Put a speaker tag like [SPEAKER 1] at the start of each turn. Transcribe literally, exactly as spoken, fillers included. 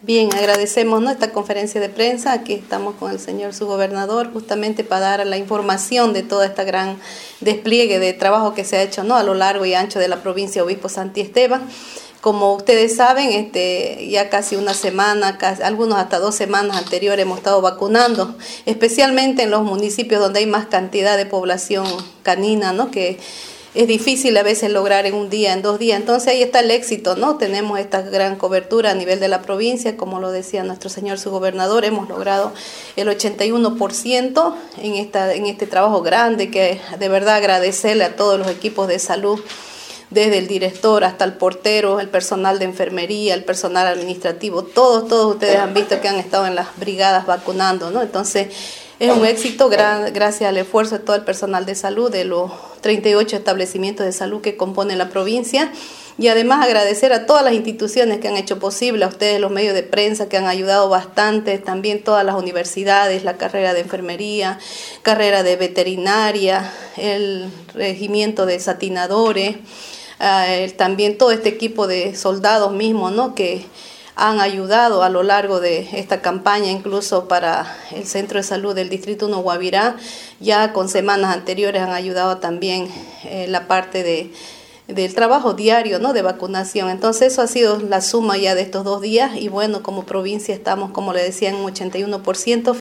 [SPEAKER 1] Bien, agradecemos, ¿no?, esta conferencia de prensa. Aquí estamos con el señor subgobernador justamente para dar la información de toda esta gran despliegue de trabajo que se ha hecho, ¿no?, a lo largo y ancho de la provincia Obispo Santiesteban. Como ustedes saben, este, ya casi una semana, casi, algunos hasta dos semanas anteriores hemos estado vacunando, especialmente en los municipios donde hay más cantidad de población canina, ¿no?, que es difícil a veces lograr en un día, en dos días. Entonces ahí está el éxito, ¿no? Tenemos esta gran cobertura a nivel de la provincia, como lo decía nuestro señor subgobernador, hemos logrado el ochenta y uno por ciento en, esta, en este trabajo grande, que de verdad agradecerle a todos los equipos de salud, desde el director hasta el portero, el personal de enfermería, el personal administrativo, todos, todos ustedes han visto que han estado en las brigadas vacunando, ¿no? Entonces, es un éxito gran, gracias al esfuerzo de todo el personal de salud, de los treinta y ocho establecimientos de salud que componen la provincia, y además agradecer a todas las instituciones que han hecho posible, a ustedes los medios de prensa que han ayudado bastante, también todas las universidades, la carrera de enfermería, carrera de veterinaria, el regimiento de satinadores, uh, también todo este equipo de soldados mismos, ¿no?, que han ayudado a lo largo de esta campaña, incluso para el Centro de Salud del Distrito uno Guavirá, ya con semanas anteriores han ayudado también eh, la parte de, del trabajo diario, ¿no?, de vacunación. Entonces eso ha sido la suma ya de estos dos días y bueno, como provincia estamos, como le decía, en un ochenta y uno por ciento.